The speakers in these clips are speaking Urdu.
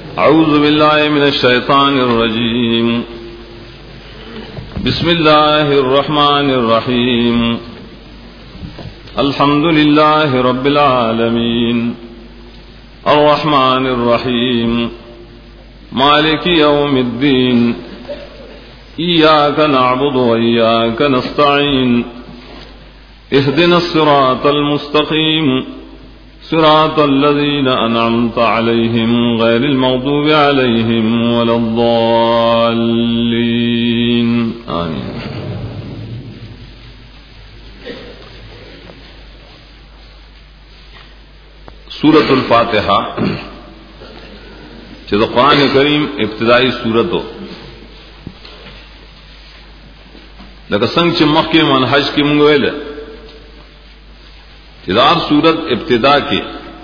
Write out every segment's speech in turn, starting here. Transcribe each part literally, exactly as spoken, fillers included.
أعوذ بالله من الشيطان الرجيم بسم الله الرحمن الرحيم الحمد لله رب العالمين الرحمن الرحيم مالك يوم الدين إياك نعبد وإياك نستعين اهدنا الصراط المستقيم صراط الذين أنعمت عليهم غير المغضوب عليهم ولا الضالين آمين. سورة الفاتحة چه قرآن کریم ابتدائی سورت ہو لکه څنګه چې مخکې منهج کې موږ ویل دار صورت ابتدا کے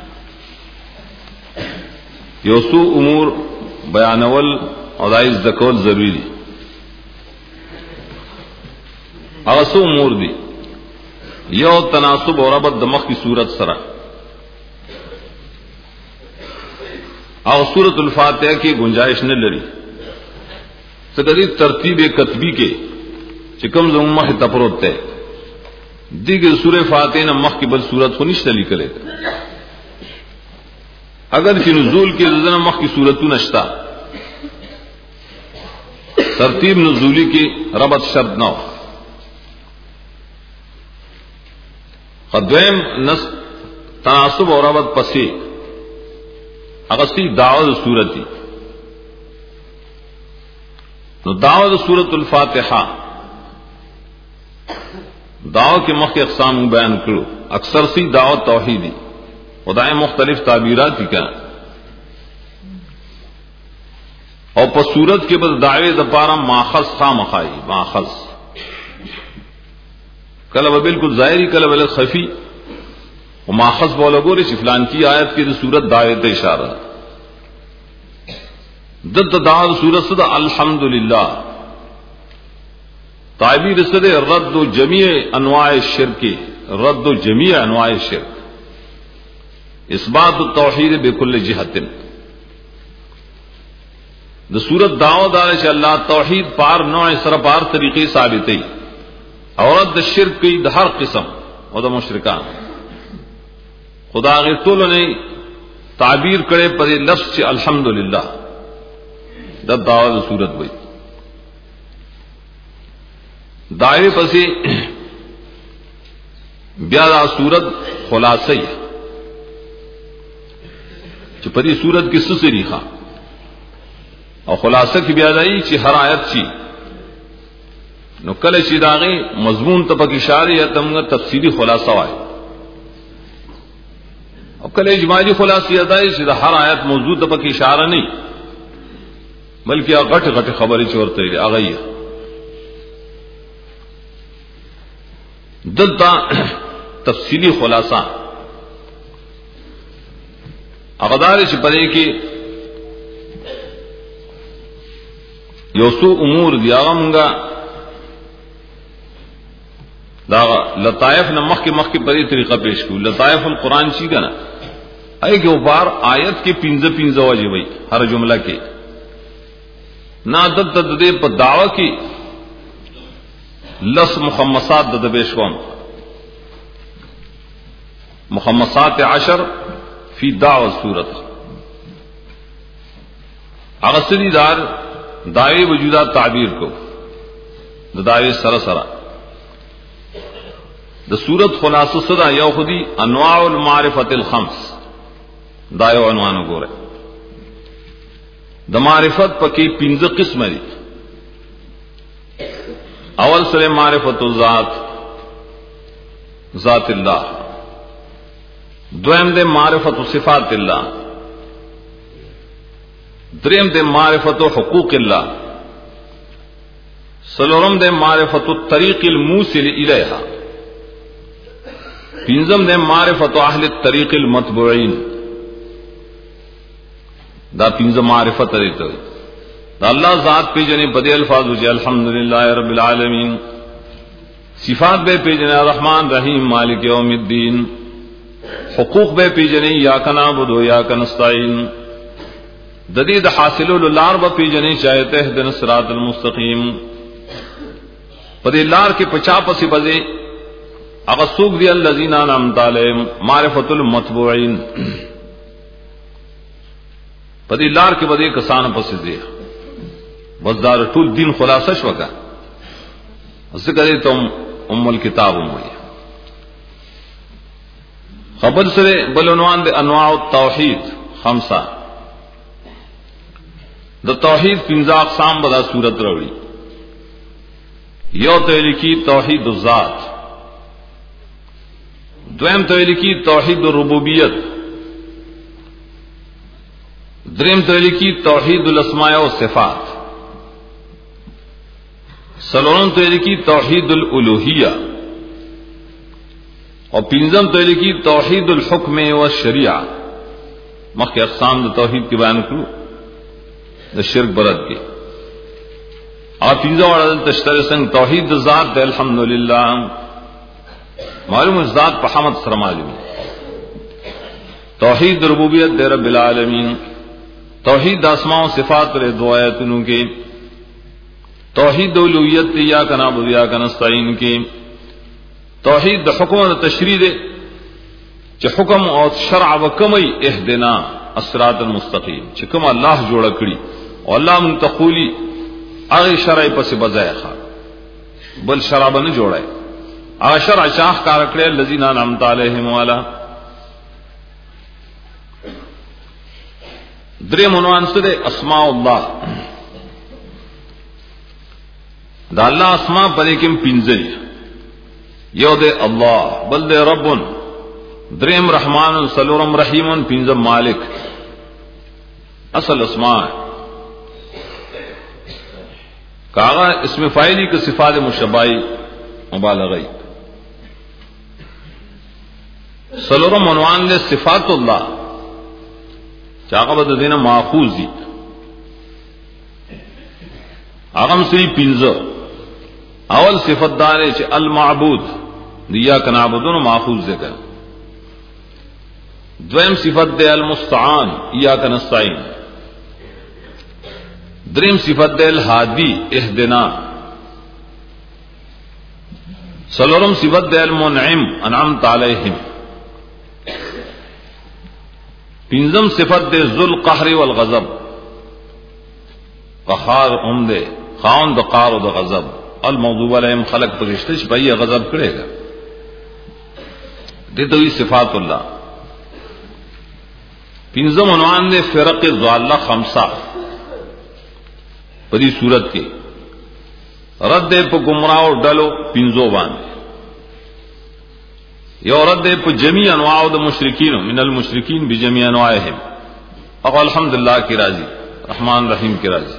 یوسو امور بیانول اور دائز ذکول ضروری دی اغسو امور دی یو تناسب اور ربط دمخ کی صورت سرا اور سورت الفاتحہ کی گنجائش نے لڑی سکری ترتیب کتبی کے چکم زمہ تپروتے دیگر سورہ فاتحہ نہ مخ کی بل سورت کو نشته لیکلے اگر چې نزول کې زنه مخ کی سورتو نشتا ترتیب نزولی کی ربط شرط نہ ہو قدویم نس تناسب اور ربط پسی اغسطی دعوت سورتی نو دعوت سورت الفاتحہ دعوت کے مخ اقسام بیان کرو اکثر سی دعوت توحیدی خدائے مختلف تعبیرات کی کیا اور پر صورت کے بعد دعوے دپارا ماخذ خام خائی ماخذ کلب بالکل ظاہری کلب خفی اور ماخذ بولا گورے فلان کی آیت کی صورت دعوے تے اشارہ دت دعوت صورت صدا الحمدللہ تعبیر صدے رد و جمیع انواع شرک رد و جمیع انواع شرک اثبات التوحید بکل جہت دا صورت دعوت دار سے اللہ توحید پار نوع سر پار طریقے ثابت اور رد شرک کی ہر قسم اور دا مشرکان خدا کے طول نے تعبیر کرے پر لفظ سے الحمدللہ دا دعوت صورت ہوئی دعوے پسی بیادا صورت خلاصی چی پدی صورت کی سسری خواہ اور خلاصہ کی بیادائی چی ہر آیت چی نو کل چی داغی مضمون تپک اشاری یا تمگا تفصیلی خلاصہ آئے اور کل اجمالی خلاصی ادائی چی دا ہر آیت موضوع تپک اشارہ نہیں بلکہ غٹ غٹ خبری چورتے لئے آگئی ہے دلتا تفصیلی خلاصہ اقدار سے پڑے کہ یوسو امور دیا منگا دا لطائف نہ مخ کے مخ کے پری طریقہ پیش کو لطائف القرآن چی کا نا اے کہ اوپر آیت کے پنز پنز وجہ بھائی ہر جملہ کے نہ دد ددے پر دعوی کی لس مخمسات ددبیشوم مخمسات عشر فی دعوت صورت اغسری دار دعوی وجودات تعبیر کو دعوی سرا سرا دا صورت خلاصہ صدا یو خودی انواع المعرفت الخمس دعوی عنوانو گو رہے دا معرفت پکی پنز قسم دی اول سر معرفت الذات ذات اللہ دویم دے معرفت صفات اللہ دریم دے معرفت حقوق اللہ سلورم دے معرفت الطریق الموصل الیہا پنجم دے معرفت اہل الطریق المتبوعین دا پنجم معرفت دیتا ہے دا اللہ ذات پہ جنے بدے الفاظ وجہ الحمدللہ رب العالمین صفات بے پہ جنے الرحمن رحیم مالک یوم الدین حقوق بے پہ جنے یاک نعبد و یاک نستعین ددید حاصل لار ب پی جنے چاہتے اهدنا الصراط المستقیم پدې لار کې پچا پسې بځې هغه سوق دی الذين انعمت عليهم معرفت المتبوعين پدې لار کې بځې کسان پسې دی بازار ټول دین خلاصه شوکا ذکر تم ام الكتاب وي خبر سره بل عنوان د انواع التوحید خمسه د توحید پنځه اقسام په صورت راوړي یو ته لیکي توحید الذات دویم ته لیکي توحید الربوبیت دریم ته لیکي توحید الاسماء و صفات سلورم ته لیکي توحید الالوهیہ اور پنځم ته لیکي توحید الحکم و شریعہ مخکې اقسام د توحید کې بیان کړو د شرک برد کې اور پنځه وړاندې تشتر څنګه توحید ذات د الحمدلله معلوم ذات په حمد سره معلوم توحید ربوبیت د رب العالمین توحید د اسماء او صفات پر دعایتونو کې توحید الوهیت یا کنا بیا کنا نستعین کې توحید د حکم او تشریع دے چې حکم او شرع وکمي اهدنا الصراط المستقیم چې کوم الله جوړ کړی او الله منتقولی هغه شرع پس بځایخه بل شرع نه جوړای هغه شرع شاخ کار کړی الذين انعمت عليهم والا درې عنوان سره اسماء الله دا الله اسماء پرې کې پنځه یو دے اللہ بل دے رب دریم رحمان سلورم رحیم پنجم مالک اصل اسماء کاغا اسم فاعلی کے صفات مشبائی مبالغی سلورم عنوان دے صفات اللہ چاقا بد دینا ماخوذی اغم سری پنجو اول صفت دار ہے المعبود دیا کنابودن ماخوذ ذکر دویم صفت دے المستعان یا کنستعین دریم صفت دے الہادی اہدنا سلورم صفت دے المنعم انعمت علیہم پنجم صفت دے ذو القہر والغضب قہار ام دے خاون د قار و د غضب المغضوب علیہم خلق پرشتش بھئی غضب کرے گا دیتو ہی صفات اللہ پنزم عنوان نے فرق ضالہ خمسہ پری صورت کے رد پہ گمراہ ڈلو پنزو باندھے یا رد پہ جمی انواع د مشرکین من المشرکین بجمی انواعہم اور الحمدللہ کی راضی رحمان رحیم کی راضی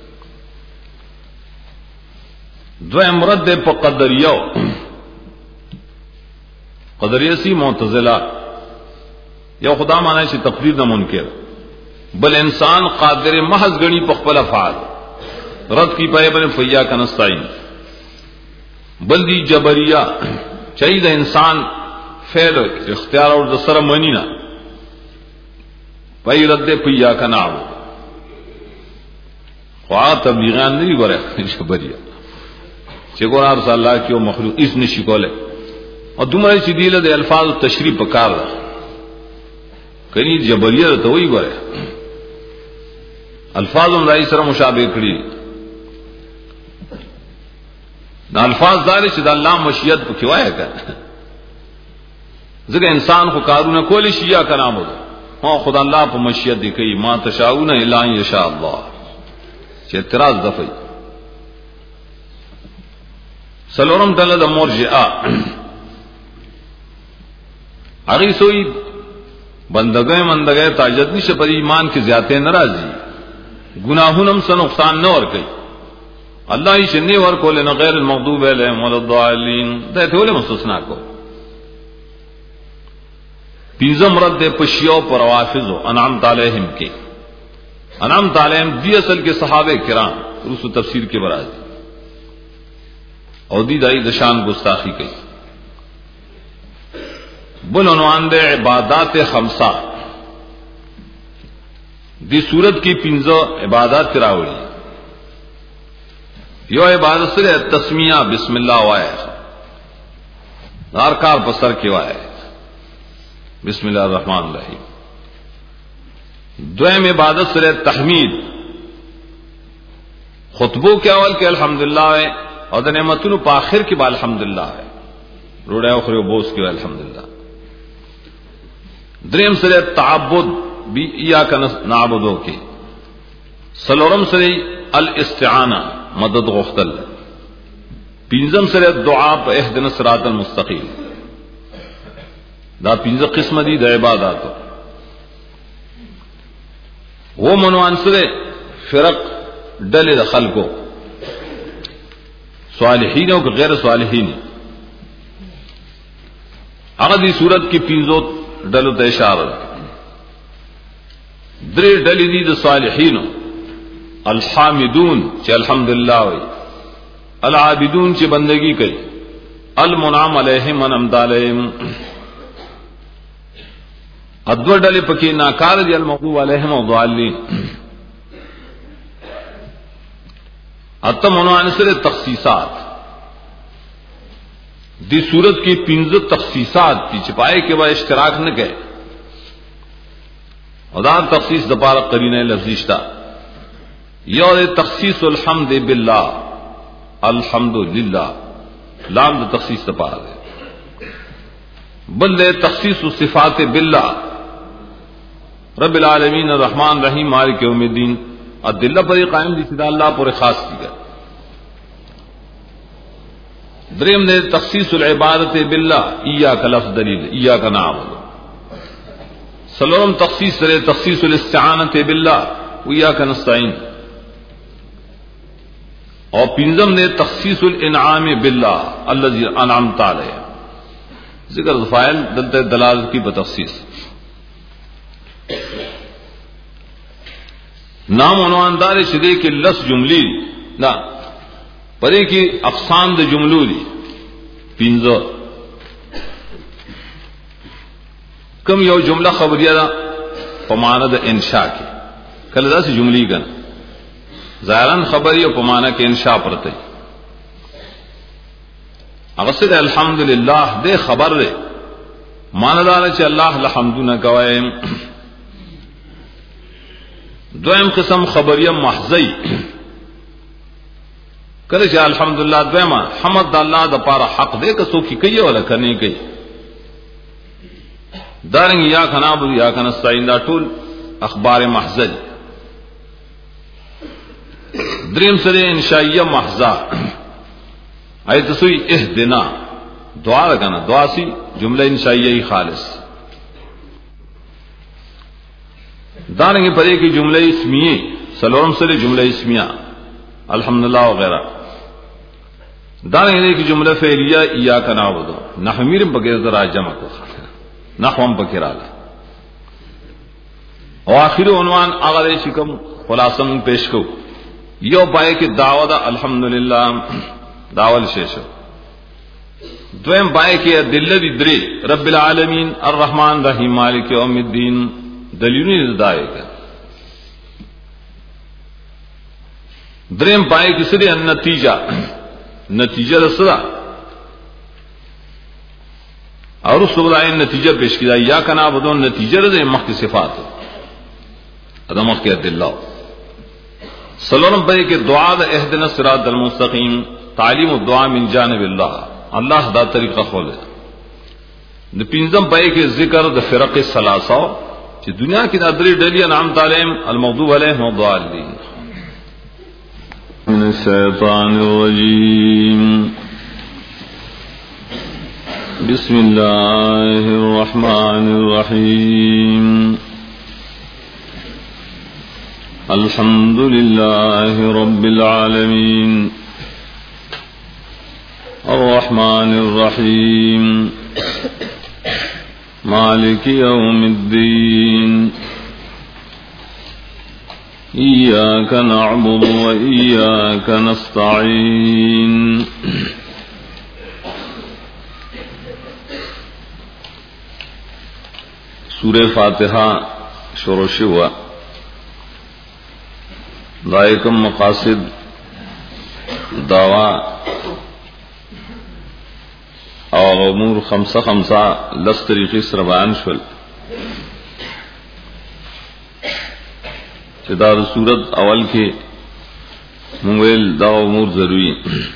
دویم رد پا قدریو قدریہ سی معتزلہ یو خدا مانا چی تقدیر نہ منکر بل انسان قادر محض گنی پا خپل افعال رد کی پائے بنے فیا کنستعین بل دی جبریہ چاہید انسان فعل اختیار اور دسر منینا پائی رد فیا کناو خواہ تبلیغان نہیں گورے جبریہ چگور آپ صلی اللہ کی مخلوق اس نے شکولے اور تمہارے چیدیل دے الفاظ تشریف پکار رہا کنی جبریہ تو وہی گورے الفاظ رائی سر مشابہ کری نہ الفاظ دارے چدا اللہ مشیت کو کیوایا کر ذکر انسان کو کارون کولی شیعہ کا نام ہوتا ہاں خدا اللہ پہ مشیت دکھئی ما تشاؤون الا ان یشاء اللہ چہ اعتراض دفعی سلورم دلد مرجئہ اگی سوئی بندگئے مندگئے تاجدنی سے پر ایمان کی زیادہ ناراضی گناہونم سے نقصان نہ اور کئی اللہ ہی شنی ور کو لینا غیر المغضوب علیہم ولا الضالین دہتے ہولے مستثنا کو پینزم رد پشیو پر روافظو انعمت علیہم کے انعمت علیہم دی اصل کے صحابہ کرام رسو تفسیر کے برازی اور دی دائی دشان گستاخی کی بل عنوان دے عبادات خمسہ دی صورت کی پنځه عبادت راوړي. یو عبادت سره تسمیہ بسم الله وایي، هر کار په سر کې وایي بسم الله الرحمن الرحیم. دویم عبادت سره تحمید، خطبو کے اول کے الحمدللہ ہے اور نعمتونو په اخر کې با الحمدللہ ہے، روڑے اخری بوس کې الحمدللہ. دریم سره تعبد بی ایاک نعبدو کې. سلورم سره الاستعانہ مدد غختل. پنځم سره دعا په اهدنا الصراط المستقیم. دا پنځه قسم دي د عبادتو. وہ منوان سره فرق ڈلے د خلقو صالحین او غیر صالحین. هغه دې صورت کې پنځو ډلو ته اشاره ده. درې ډلې دي د صالحین: الحامدون چې الحمدلله وي، العابدون چې بندگی کوي، المنعم علیہم انعمت علیہم. ادو ډلې پکې ناکار دي، المغضوب علیہم الضالین. اتم عنوان سره تخصیصات. دی صورت کی پنځه تخصیصات دي چې پای کې به اشتراک نه کوي. او دا تخصیص د پاره قرینه لفظی شتا. یو تخصیص الحمد بالله، الحمدللہ لام د تخصیص د پاره ده. بل تخصیص صفات بالله، رب العالمین الرحمن الرحیم مالک یوم الدین. ادلہ پر قائم دی صدا اللہ پر خاص کی گئے. دریم نے تخصیص العبادت باللہ، ایاک لفظ دلیل ایاک نعبد. سلورم تخصیص رے تخصیص الاستعانت باللہ ایاک نستعین. اور پنجم نے تخصیص الانعام باللہ الذی انعمت علیہ. ذکر فاعل دلتے دلالت کی بتخصیص. نام عنوان دار شدے کے لس جملی نہ پرے کی اقسام د جملو دی پنځه. کم یو جملہ خبریہ دا پمانه د انشاء کی کله داسې جملې کن ظاهرا خبری او پمانه کې انشاء پرته. هغه سره الحمدللہ دې خبر ده معنی دا چې الله الحمدونه کوي. دویم قسم خبریه محضی، کله چې الحمدللہ دویمه حمد د الله د پاره حق دې که څوک کوي ولا کني کوي. دارنګ یا کنابو یا کنستعين دا ټول اخبار محضی. دریم سره انشائیه محضا، ایت سوی اهدنا دعا لگانا، دعا سی جملہ انشائیه خالص. دارنگی پدے کی جملہ اسمیہ سلورم سرے جملہ اسمیہ الحمدللہ وغیرہ. دارنگی کی جملہ فعلیہ ایاک نعبد. نحو میرم بغیر ذرا جمع کو نحوم بکرال. اور آخر عنوان اگر شکم خلاصم پیش کو یو پائے کہ دعوت الحمدللہ داول شیشو. دویم پائے کہ دل دری رب العالمین الرحمن الرحیم مالک یوم الدین دلیلوں دائے گا. دریم پائے کی سری نتیجہ نتیجہ رسدا اور اس کو بلائے نتیجہ پیش کیا یا کنا بدون نتیجہ رضے مخ کی صفات ادم مخ کے دلہ. سلورم پائے کہ دعا دا اہدنا الصراط المستقیم، تعلیم الدعا من جانب اللہ، اللہ دا طریقہ کھولے. پنجم پائے کہ ذکر دا فرق ثلاثہ کہ دنیا کی نادری ڈلی انعمت علیہم المغضوب علیہم الضالین. من الشیطان الرجیم بسم اللہ الرحمن الرحیم الحمد للہ رب العالمین الرحمن الرحیم مالک یوم الدین ایاک نعبد و ایاک نستعین. سورہ فاتحہ شروع ہوا दायकम मकासिद दावा और अमूर खमसा खमसा लस तरीके से बयान शुल चिदार सूरत अवल के मुंगेल दाव अमूर जरूरी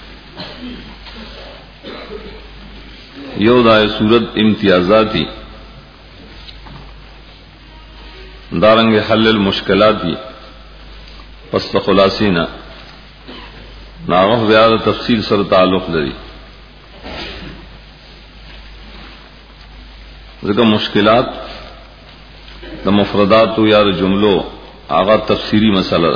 यो दाय सूरत इम्तियाजाती दारंग हल मुश्किलाती पस्त खुलासीना नागफ व्याद तफसील सर ताल्लुक लरी जिका मुश्किलात द मुफरदात या जुमलो आगा तफसीरी मसला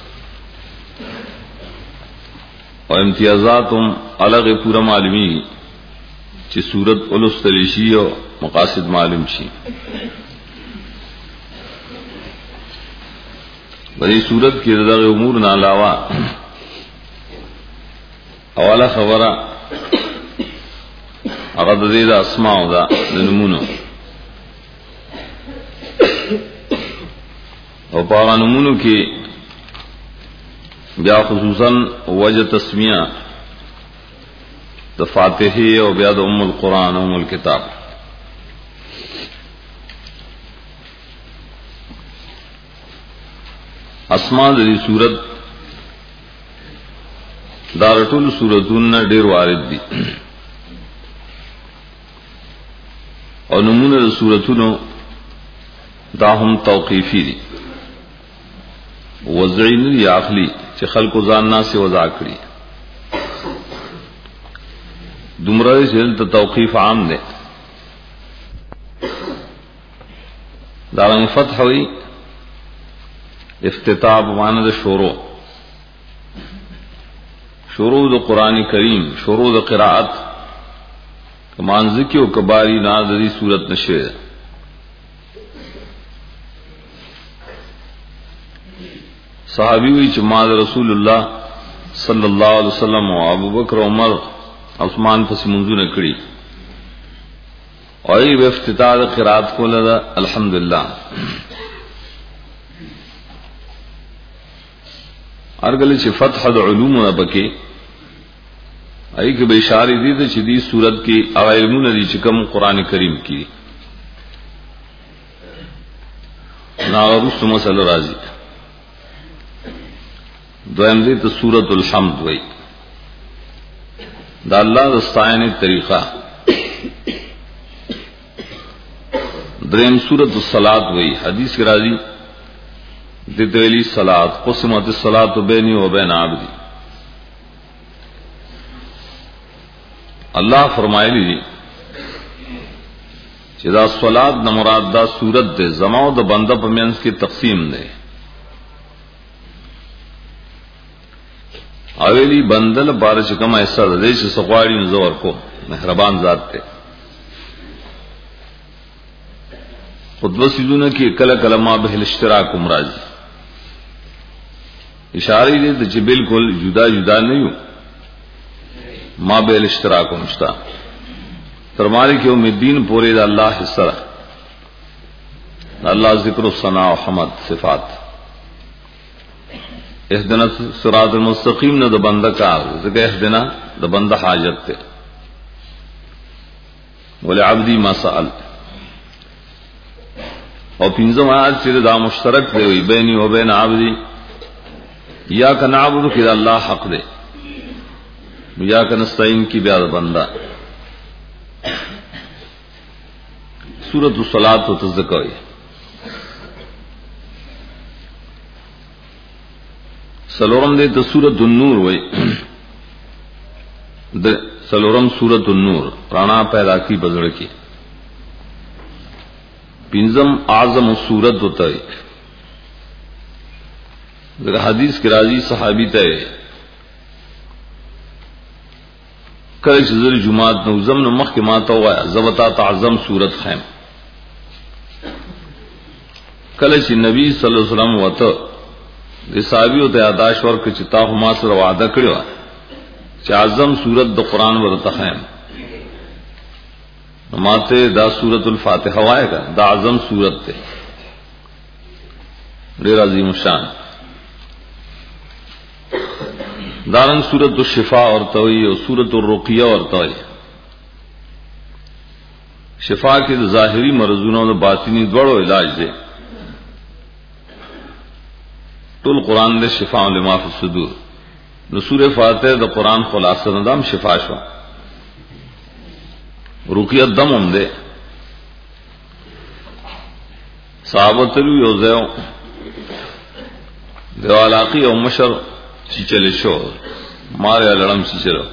और इम्तियाजात हम अलग पूरा मालूमी ची सूरत उलुस तलीशी और मकासिद मालूम शी बड़ी सूरत की रजा उमूर ना अलावा अवाला खबरा अगदीद अस्मा होगा नमूनो और पागा नमूनो की ब्या खुसूसन वजह तस्मिया द फातिही और ब्याद उम्मुल कुरान उम्मुल किताब अस्मा दरी सूरत दारटुल सूरतुन न डेर वारिद दी और नमूने सूरतुनो दाहम तौकीफी दी वज़ईन याखली चे खल्को जानना से वज़ा करी दुमरा से तो तौकीफ आम दे दारंग फतह हुई इफ्तिताब मानद शोरो शोरो द कुरान करीम शोरो द क़िराअत मानज़िकी व कबारी नाज़री सूरत नशे सहाबी हुई चमाद रसूलुल्लाह सल्लल्लाहु अलैहि वसल्लम व अबू बकर उमर उस्मान पस मंजू ने कड़ी और ये इफ्तिताह क़िराअत को लगा अल्हम्दुलिल्लाह अर्गल चे फतह द उलूम न बके आई के बेशारी दी तो चिदी सूरत की अवाइलमु नदी चिकम कुरान करीम की नागरुस मसल राजी द्वयम दी तो सूरतुल हम्द वही दा अल्लाह दस्तायन तरीका द्रेम सूरत सलात वही हदीस के राजी दितवेली सलात कुसमत सलात बैनी व बैन आबदी अल्लाह फरमाए ली चिदा सलात न मुराद दा सूरत दे जमाओ द बंदा पमेंस की तकसीम दे अवेली बंदल बारिश कम ऐसा दे से सवारी नजर को मेहरबान जात थे खुद वसीलून की कल कलमा बहल इश्तराक उमराजी इशारे दे तो बिल्कुल जुदा जुदा नहीं हूं माँ बेल इश्तराक मुश्ता तरमारी के उम्मीदीन पूरे अल्लाह हिस्सा अल्लाह जिक्र सना हमद सिफात इहदिना सिरातुल मुस्तकीम न द बंदा का जिक्र इहदिना द बंदा हाजत थे बोले अब्दी मा सअल और पिंजम आयत से दा मुश्तरक दे हुई बैनी व बैन आबदी या का नाबुदु कि अल्लाह हक दे या का नस्तईन की ब्याद बंदा सूरत सलात व तज़क्कुर सलोरम दे तो सूरत नूर वही सलोरम सूरत नूर प्राणा पैदा की बजड़ की पिंजम आजम सूरत होता है हदीस के राजी सहाबी तय कल जर जुमात नौजम न मख के माता हुआ जबता ताजम सूरत खैम कल नबी सल्लल्लाहु अलैहि वसल्लम वत साहबी होते आदाश और के चिता हुमा से वादा करो चाजम सूरत द कुरान वरत खैम माते दा सूरतुल फातिहा आएगा दा आजम सूरत थे डेर अजीम शान دارنگ سورۃ الشفاء اور توئی اور سورۃ الرقیہ اور توئی شفا کے ظاہری مرضونوں اور باطنی دوڑو علاج دے طول قرآن دے شفاء لما فی الصدور نو سورہ فاتحہ دا قرآن خلاصہ ندام شفا شوا رقیہ دم ہم دے صحابت لو یوزیو دیو علاقی او مشر چیچلے شو مارے لڑم چیچلو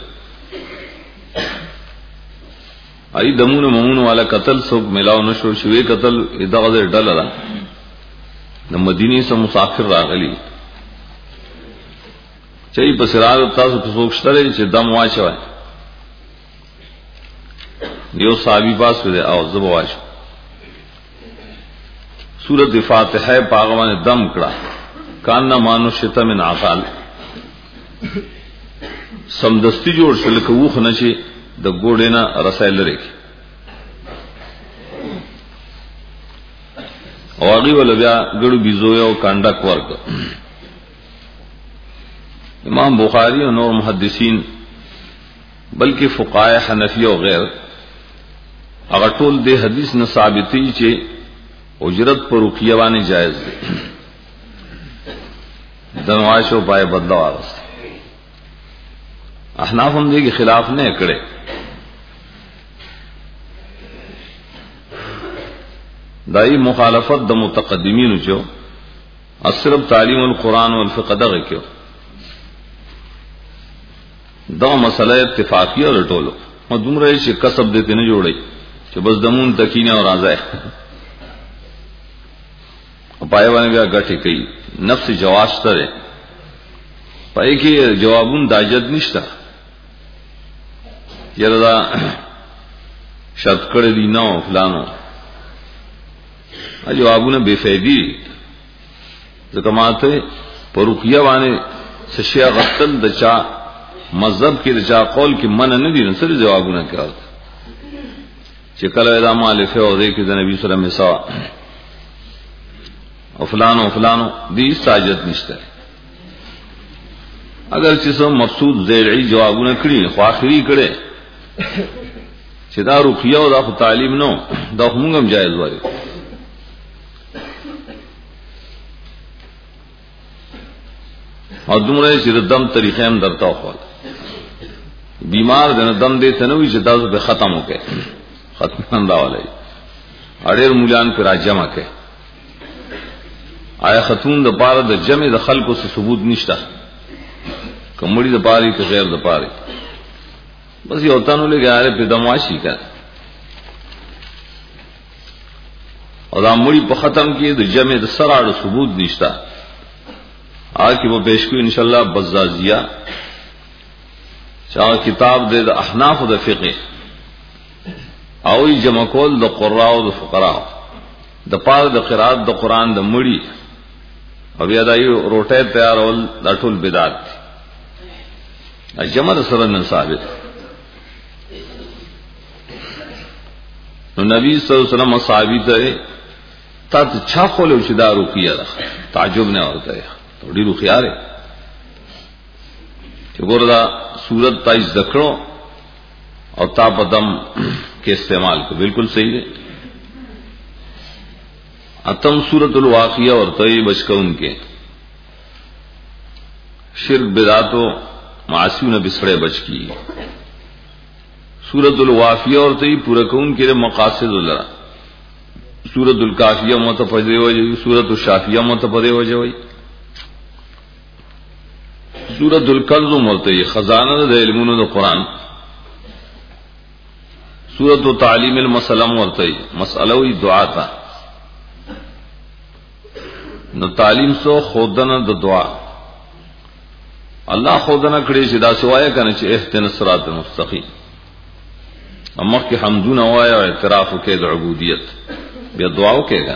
ای دمون ممون والا قتل سوک ملاو نشو شوی قتل ادغه ډل را د مدینی سم مسافر راغلی چي پسرار تاسو په سوک شتره چې دم واچوي دیو صحابي پاس ولې او زب واچو سورۃ فاتحه پاغوان دم کړه کان مانو شتا من عقال سمدستی جوړ شل کوخ نشي د ګوډینا رسایل لري او هغه ول بیا ګړو بيزو یو کانډک ورک امام بخاری او نور محدثین بلکې فقهای حنفی او غیر هغه ټول د حدیث نه ثابتي چې اجرت پر رقیه باندې جائز دي دنواشو پای بدلا وارس احناف هم دې خلاف نه کړي دای مخالفت د متقدمین جو اصرف تعلیم القرآن والفقه دغه کېو دا مسله اتفاقی او ټولو او دومره چې کسب دې نه جوړي چې بس دمون تکینه او راځي او پای باندې بیا غټي کوي نفس جواز تره پای کې جوابون داجت نشته یردا شرط کړی دی نو فلانو جوابونه بے فائدی ځکه ماته پروقیه باندې سشیا غتل د چا مذهب کې د چا قول کې من نه دي نو سره جوابونه کوي چې کله دا مالفه او دې کې د نبی صلی الله علیه وسلم او فلانو فلانو دې ساجت نشته اگر چې سم مقصود زیرعی جوابونه کړی خو اخري کړي چې دا رقیه او دا تعلیم نو دا موږ هم جایز وایو او دومره چې دم طریقې هم درته خو بیمار دنه دم دې تنوي چې تاسو به ختم وکړي ختم انده والے اړیر مولان پر راجمه کې آیا خاتون د پاره د جمع د خلکو څخه ثبوت نشته کومړي د پاره کې غیر د پاره بس یو تانو لګاره په دمواشي کا او دا مړي په ختم کې د جمع د سراړو ثبوت نشته آج کی وہ پیش کو انشاءاللہ بزازیہ چاہ کتاب دے دا احناف دا فقہ اوی جمع کول دا قراء دا فقراء دا پار دا قرآت دا قرآن دا مڑی او یا دا یو روٹے تیار اول دا ټول بدعت دی جمع دا سرن ثابت نو نبی صلی اللہ علیہ وسلم صحابی تے تا چھا کھولے چدا رکیہ دا تعجب نے ہوتا ہے تھوڑی رو خیال ہے کہ گوردا صورت تائز دکھڑو اور تا پدم کے استعمال کو بالکل صحیح ہے اتم سورۃ الواقعہ اور طیب بچ ان کے شرک بدعت و معاصیوں نے بسڑے بچ کی سورۃ الواقعہ اور طیب پورا کون کے مقاصد اللہ سورۃ الکافیہ متفدی ہو جائے سورۃ الشافیہ متفدی ہو جائے سورۃ الکنز مرتئی خزانہ د علمونو د قران سورۃ تعلیم المسلم مرتئی مسئلہ وی دعا تا نو تعلیم سو خودنه د دعا الله خودنه کړي چې دا سوای کنه چې اهدنا الصراط المستقیم اما کې حمدونه وایا او اعتراف وکړي د عبودیت بیا دعا وکړي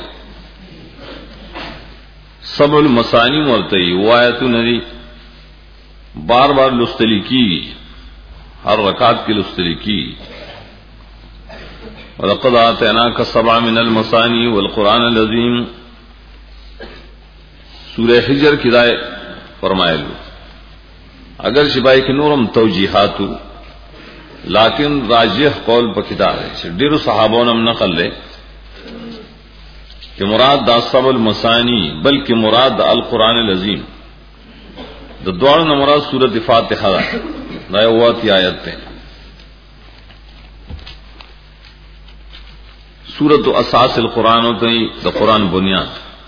سبع المثانی مرتئی وایتو ندی بار بار لستلی کی ہر رکعت کی لستلی کی وَلَقَدْ آتَيْنَاكَ سَبْعًا مِنَ الْمَثَانِي وَالْقُرْآنَ الْعَظِيمِ سورہ حجر کی دائے فرمائے لو اگر شبای کی نورم توجیحات لیکن راجح قول پکیدار ہے ډیرو صحابوں نے نقل لے کہ مراد دا سب المسانی بلکہ مراد دا القرآن العظیم دا دوار نہ مراد سورۃ فاتحہ دا یواتی آیت ہے سورۃ اساس القرآن ہوتے ہیں دا قرآن بنیاد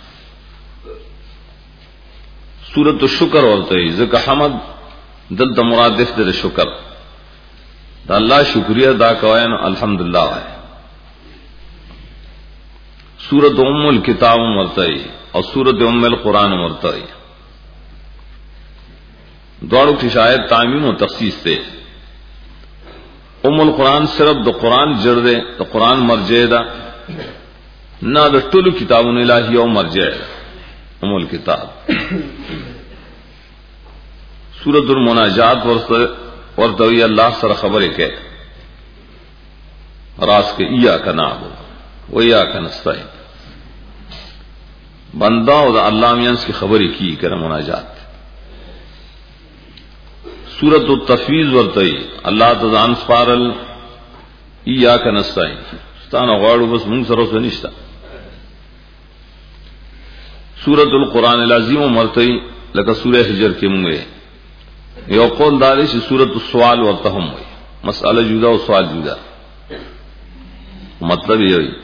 سورۃ الشکر ہوتے ہیں ذکر حمد دل دا مراد دے شکر دا اللہ شکریہ دا کوئن الحمدللہ ہے سورۃ ام الکتاب مرتئی اور سورۃ ام القرآن مرتئی دوڑوں کی شاید تعمیم و تخصیص سے ام القرآن صرف دو قرآن جڑ دے تو قرآن مرجع دا نہ دا ټول کتابوں الہی او مرجع ام الکتاب سورۃ المناجات ورتوی اللہ سر خبر کہ راس کے ایاک نعبد و ایاک نستعین بندہ اور اللہ مینس کی خبریں کی کر مناجات سورۃ التفویض ورتئی اللہ تزان سپارل ایاک نستعین ستانه غواړو بس مونږ سره څه نشته سورۃ القرآن العظیم ورتئی لکه سورہ حجر کې مونږ یو قول دار چې سورۃ السوال ورته هم وي مسئله جدا او سوال جدا مطلب یې وي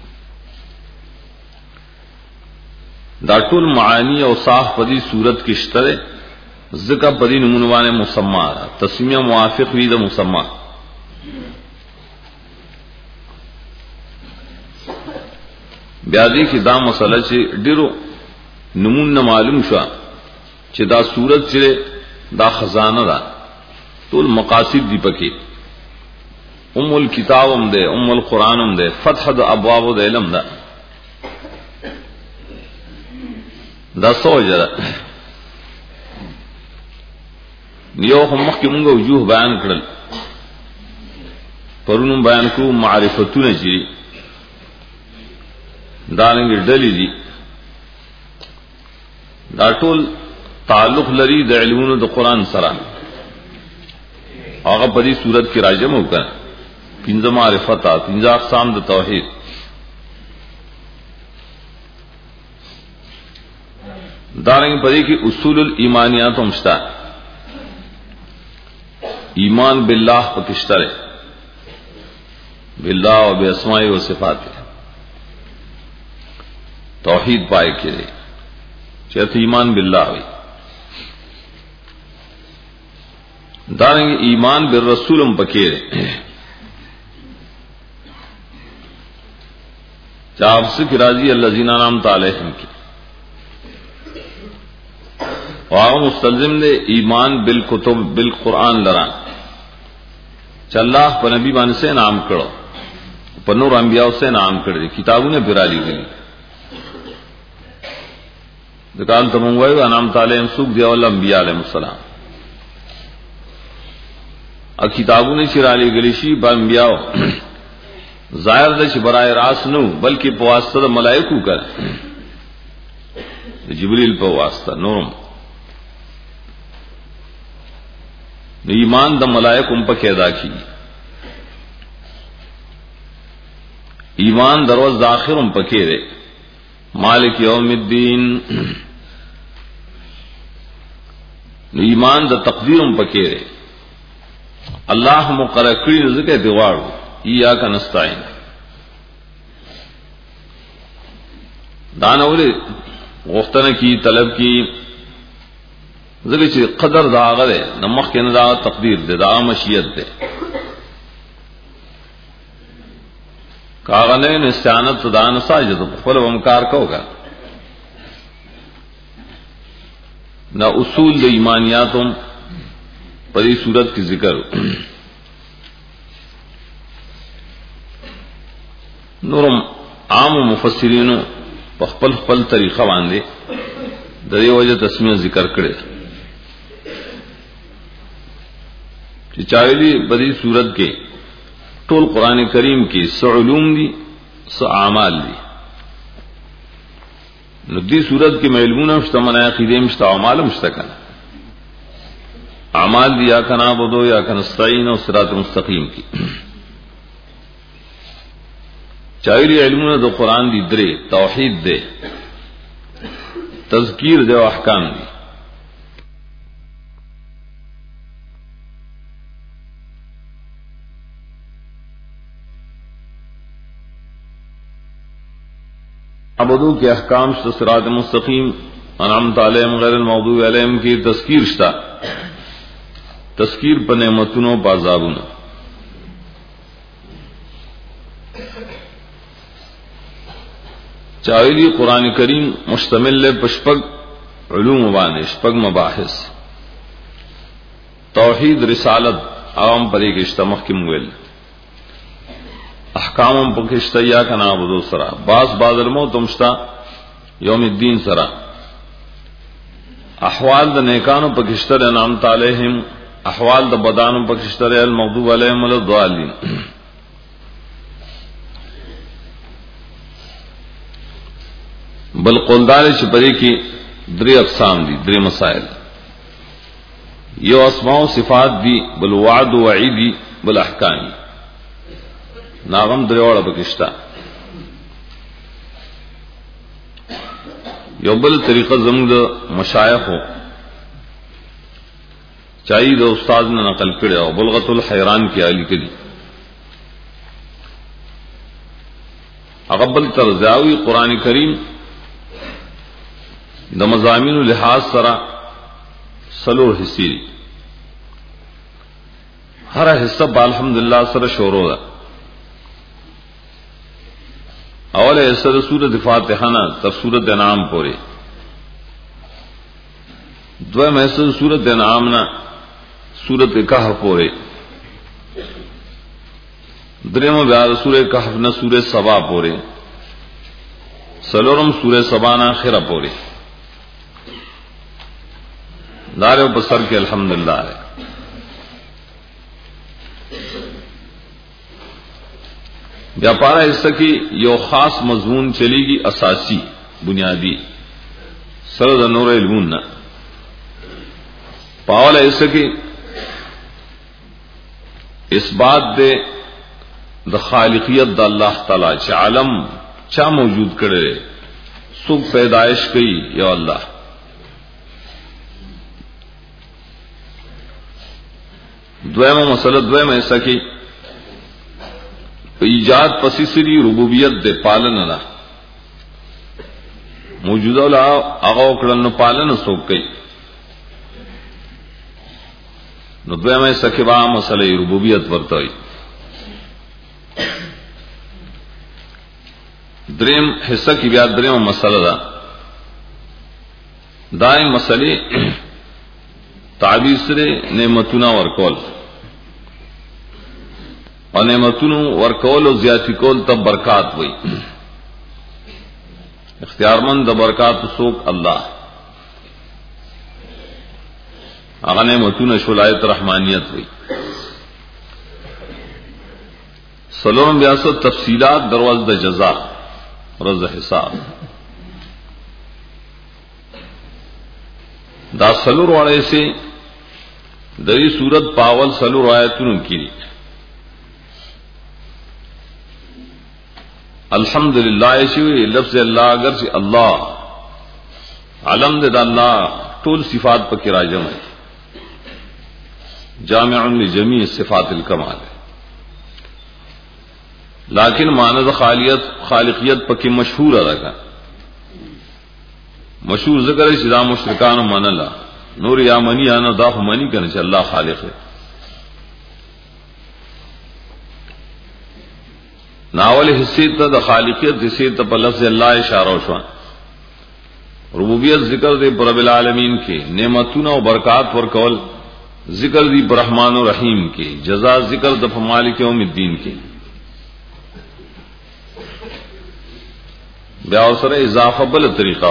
دا ټول معانی او صاف پدی صورت کې شته ذکر پدی نمونوان مسمى تسمیه موافق وی د مسمى بیا دې کې دا مسله چې ډیرو نمونه معلوم شو چې دا صورت چې دا خزانه ده ټول مقاصد دی پکې ام الکتاب هم ده ام القرآن هم ده فتح د ابواب د علم ده دا سوجره یو هم مخکې موږ وجوه بیان کړل پرونم بیان کو معرفتونه چې دا لنګ ډلې دي دا ټول تعلق لري د علمونو د قرآن سره هغه په دې صورت کې راجم وکړه پنځه معرفت پنځه اقسام د توحید دارنګ په دې کې اصول الایمانیات هم شته ایمان بالله پکشتره بالله او باسماء او صفات توحید پای کړي چې ایمان بالله وي دارنګ ایمان بالرسول هم پکې چاپ سے راضی الذین انعمت علیہم کی واغ مستلزم دے ایمان بالکتب بالقرآن لرا چ اللہ پر نبی باندې سے نام کړو پر نور انبیاء سے نام کړی کتابونه برالی غلی دکان ته مونږ وایو انعمت علیہم سوق دی ول انبیاء علیهم السلام ا کتابونه چې را لګلی شي با انبیاء ظاهر د چې برای راس نو بلکې په واسطه د ملائکو کړه جبريل په واسطه نورم ایمان د ملائکو په کې ادا کی ایمان دروازه ذاخرم پکې ده مالک یوم الدین ایمان د تقدیرم پکې ده اللہ مقرر کړی ذکر دیواړو ایاک نستعین دانوله غفتنه کی طلب کی ذکر چې قدر دا غره نمخ کې نه دا تقدیر ده دا مشیت ده کاغله نه استعانت دان ساجد خپل ومکار کوګه نا اصول د ایمانیاتم پدی صورت کی ذکر نورم عام مفسرین په خپل خپل طریقه باندې د دې وجه تسمیه ذکر کړي چې چاویلی بدی صورت کې ټول قران کریم کې څو علوم دي څو اعمال دي نو دې صورت کې علمونه مشتمل عقیده مشتمل اعمال مشتمل اعمال دیا کنا بدو یا کنستعین اور صراط مستقیم کی چاہیے علمونه د قران دی درې توحید دے تذکیر دے او احکام دی عبدو کے احکام صراط مستقیم انعمت علیہم غیر المغضوب علیہم کی تذکیر شتا تذکیر پر نعمتونو پا عذابونو چاویلی قرآن کریم مشتمل لے پشپگ علوم بانے شپگ مباحث توحید رسالت عوام پر ایک اشتمخ کی مویل احکام پکشتا یا کنا عبدو سرا باس بادر موت مشتا یوم الدین سرا احوال دا نیکانو پکشتر انعمت علیہم احوال دا بدانو پکشتر المغضوب علیہم الضالین بل قلدار چپری کی دری اقسام دی دری مسائل یو اسماء و صفات دی بل وعد و وعیدی بل احکامی ناغم دریوڑا پکشتا یو بل طریقہ زمود مشایخ ہو چاہیے دو استاد نے نقل کرے ہو بلغت الحیران کی علی کلی اقبل ترزاوی قرآن کریم د مضامین لحاظ سرا سلور حصی ہر حصہ بالحمدللہ سر شورو دا اول حصہ سورۃ فاتحہ نا تب سورۃ انعام پورے دویم حصہ سورۃ انعام نا سورۃ کہف پورے دریم بیا سورۃ کہف نا سورۃ سبا پورے سلورم سورۃ سبا نا خیرہ پورے دارے بسر کے الحمدللہ ہے ویاپارا حصہ کی یو خاص مضمون چلے گی اساسی بنیادی سرد نور علمون پاول حصہ کی اس بات دے دا خالقیت دا اللہ تعالی چا عالم چا موجود کرے سب پیدائش کی یا اللہ دویمہ مسئلہ دویمہ ایسا کی ایجاد پسیسری ربوبیت دے پالن نہ موجودہ لا آغا اکڑن پالن سوک گئی نو دویمہ ایسا کی با مسئلہ ربوبیت ورطائی دریم حصہ کی بیاد دریم مسئلہ دا دائم مسئلے تعبیر سرے نعمتنا ورکول اور نعمتونو ورکول و زیادتی کول تب برکات ہوئی اختیار مند برکات سوک اللہ آغا نعمتون شلایت رحمانیت ہوئی سلورم بیاست تفصیلات درواز دا جزا رز حساب دا سلور والے سے دری صورت پاول سلور آیتون کی الحمدللہ شوی لفظ اللہ اگر سے اللہ علم دے دا اللہ طول صفات پر راجم ہے جامع لجمیع صفات الکمال ہے لیکن ماند خالیت خالقیت پکی مشہور رکھا مشہور ذکر ہے شدا مشرکان من اللہ نور یا منی آنا دا منی کرنے سے اللہ خالق ہے ناول حصے تا دا خالقیت حصے تا پا لفظ اللہ اشارہ شوان ربوبیت ذکر دے پر رب العالمین کے نعمتون و برکات ورکول ذکر دی پر رحمان و رحیم کے جزا ذکر دا مالک یوم الدین کے بیاوسر اضافہ بل طریقہ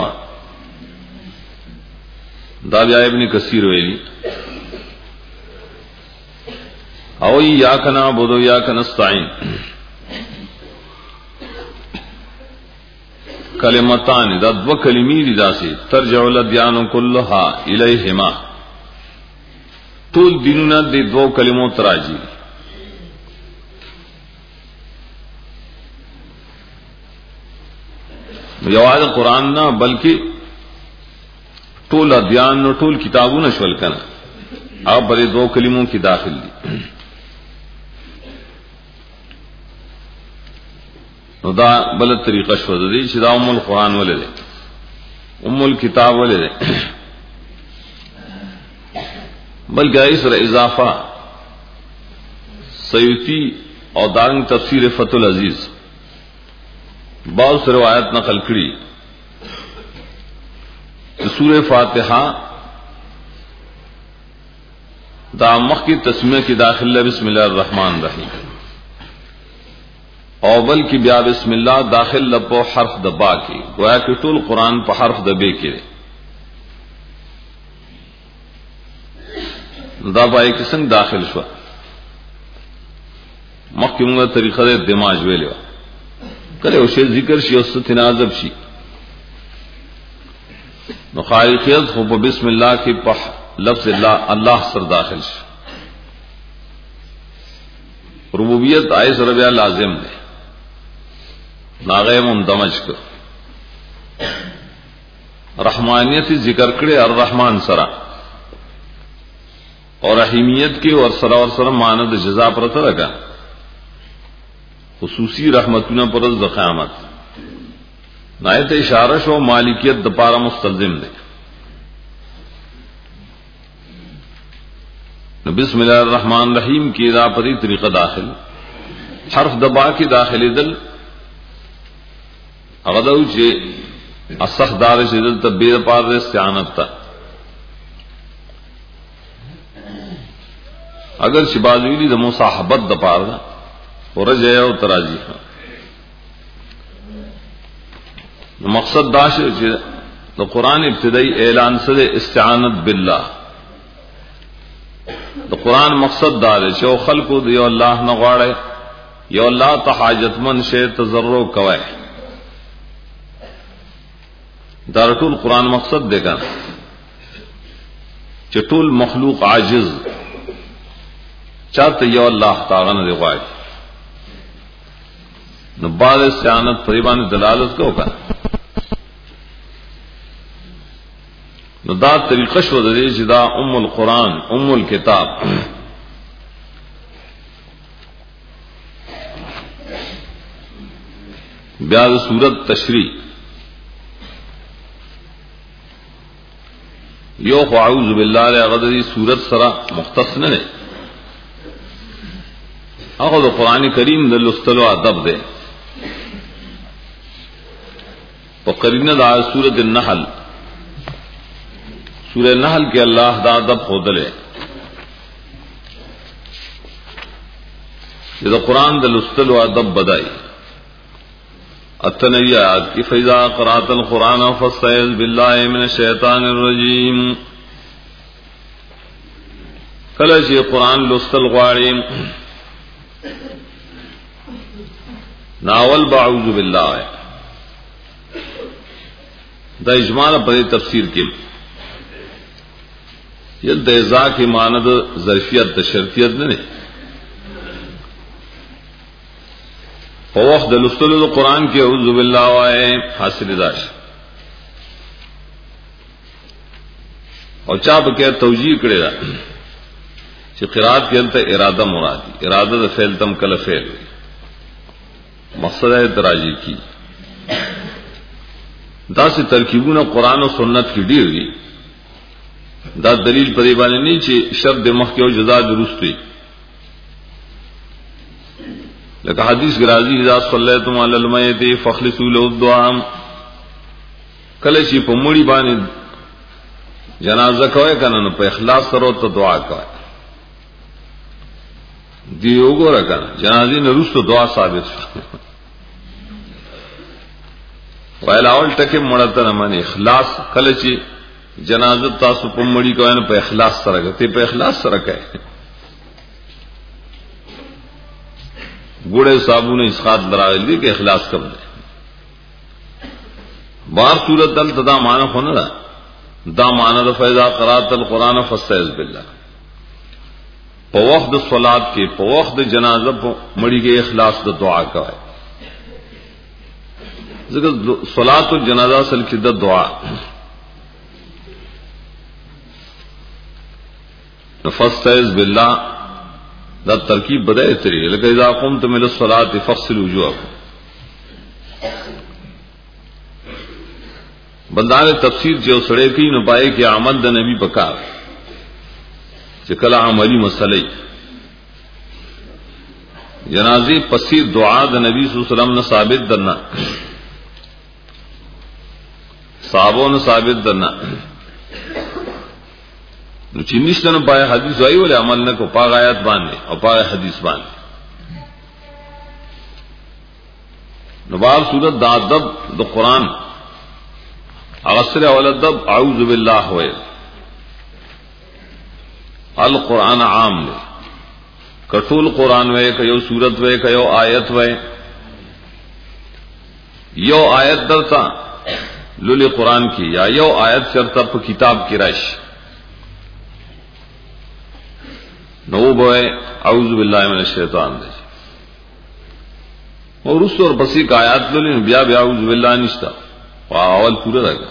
دا بیا ابن کثیر ویلی او یا کنا بدو یا کنستعین کلمتان دا دو کلمی دی دا سی ترجع الادیان کلها الیہما ټول دینونه د دوو کلمو تراجی یواز قرآن نه بلکې ټول ادیان نو ټول کتابونه شول کنه هغه په دوو کلمو کې داخل دي نو دا بل طریقه شو د دې چې دا ام القرآن ولې ام الكتاب ولې بلکې ای سره اضافه سیوطی او دارنګ تفسیر فتح العزیز بعض روایت نقل کړي چې سورہ فاتحه دا مخکی تسمیه کې داخله بسم الله الرحمن الرحیم او بلکې بیا بسم الله داخل په حرف د با کې گویا کې ټول قران په حرف د ب کې دا پای کې څنګه داخل شو مخکې موږ طریقه د دماغ ویلو کله او شی ذکر شي او ست نازب شي نو خالقیت خو په بسم الله کې په لفظ الله الله سره داخل شي ربوبیت آیت سره بیا لازم ده ناغه مندمج کو رحمانیت ذکر کړي الرحمن سره اور رحیمیت کې ور سره ور سره معنی د جزاء پرته راګه خصوصی رحمتونه پر د قیامت نایت اشاره شو مالکیت د پاره مستلزم ده نو بسم الله الرحمن الرحیم کې دا په دې طریقه داخل حرف د با کې داخلي دل هغه د چې اصح دار چې دل تبیر پار استعانت تا اگر شبازویلی د مصاحبت د پاره ورجه او تراجی مقصد دا چې د قران ابتدائی اعلان سره استعانت بالله د قران مقصد دا دی چې خلقو دی الله نه غواړي یو الله ته حاجتمن شي تضرع کوي دا ټول قران مقصد دی کنه چې ټول مخلوق عاجز چاته یو الله تعالی نه غواړي نو بعد استعانت فریبان دلالت کو کنه نو دا طریقه شو د دې چې دا ام القرآن ام الكتاب بیا د سورۃ تشریح یو اعوذ بالله لغدری سورۃ سره مختص نه نه هغه د قران کریم د لوستلو ادب ده په قرینه د سورۃ النحل سورہ نحل کے اللہ دا ادب خودلے یہ قرآن دا لستل و ادب بدائی التنیات کی فیضا قرات القرآن فاستعذ باللہ من الشیطان الرجیم کلچ یہ قرآن لستل غواریم ناول باعوذ باللہ دا اجمال پر تفسیر کی یل د ازا کی ماند ظرفیت د شرطیت نه په وخت د لستلو د قران کې اعوذ بالله وای حاصل داش او چا به کې توجیه کړی دا چې قرات کې انت اراده مرادی اراده د فعل تم کله فعل مقصد ہے تراجی کی دا سے ترکیبونه قران او سنت کې ډیر دي دا دلیل پرې باندې نه چې شرط د مخ کې او جزاء درست وي لکه حدیث راځي اذا صلیتم علی المیت فخلصوا له الدعاء کله چې په مړی باندې جنازه کوي کنه نو په اخلاص سره ته دعا کوي دی وګوره کنه جنازې نه وروسته دعا ثابت وایي اول ټکي مړه ته نه معنی اخلاص کله چې جنازه تاسو په مړی کوي نو په اخلاص سره کوي په اخلاص سره کوي ګوړې صابونه اسقاط دراغلی دي کې اخلاص کوي بار صورت دل تدا معنا خونه دا دا معنا د فیضا قرات القرآن فاستعذ بالله په وخت د صلات کې په وخت د جنازه په مړی کې اخلاص د دعا کوي ځکه صلات الجنازه اصل کې د دعا نفستعذ بالله دا ترکیب بدای تری لکه اذا قمتم الى الصلاه فاغسلوا وجوهكم بندار تفسیر جو سړی کې نو پای کې عمل د نبی پکار چې کله عملی مسلې جنازي پسې دعا د نبی صلی الله علیه وسلم نه ثابت درنا صحابو نه ثابت درنا نو چې نشته نو پای حدیث وایي ول عمل نه کو پاغ آیات باندې او پاغ حدیث باندې نو بار صورت د ادب د قران اغسر اولدب اعوذ باللہ ہوئے القرآن عام لے کټول قرآن وے کيو سورت وے کيو آیت وے یو آیت درتا للی قرآن کی یا یو آیت چرتا پا کتاب کی رش نو بوئے اعوذ باللہ من الشیطان دے اور اس اور پسی کا آیات للی بیا بیا اعوذ باللہ نشتا اول پورا رہا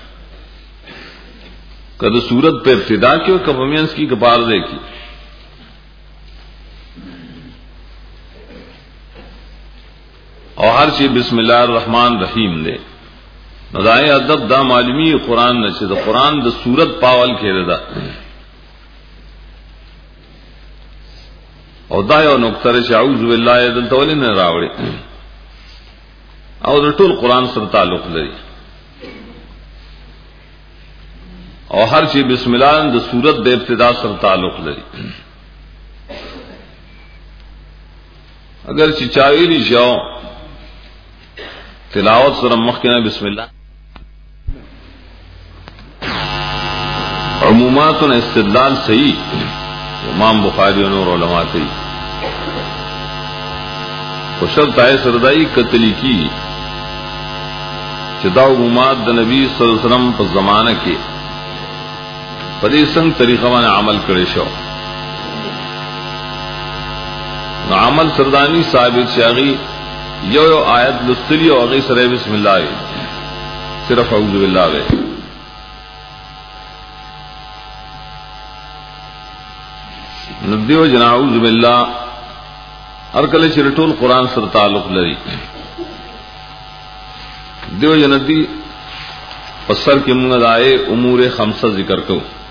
کدو سورت پہ ابتدا کی اور کبمینس کی کپار دے کی اور ہر چیز بسم اللہ الرحمن الرحیم دے نظائے ادب دا معلومی قرآن نچے دا قرآن دا سورت پاول کھیرے دا اور دا یو نقطر اعوذ باللہ دلتا ولی نے راوڑی اور دا طول قرآن سر تعلق لری اور ہر چیز بسم اللہ د سورت دے ابتدا سر تعلق لری اگر چچاویلی شاو تلاوت سر مخکنا بسم اللہ عمومات استدلال صحیح امام بخاری و نور علماء صحیح خوشل تائے سردائی قتلی کی چدا عمومات د نبی صلی اللہ علیہ وسلم پر زمانہ کے پدې څنګه طریقه باندې عمل کړی شو نو عمل سردانی ثابت شاغي یو یو آیت لستلی او غي سره بسم الله صرف اعوذ بالله وے ندیو جنا اعوذ بالله هر کله چې ټول قران سره تعلق لري دیو جنتی پسر کې موږ دای امور خمسه ذکر کوو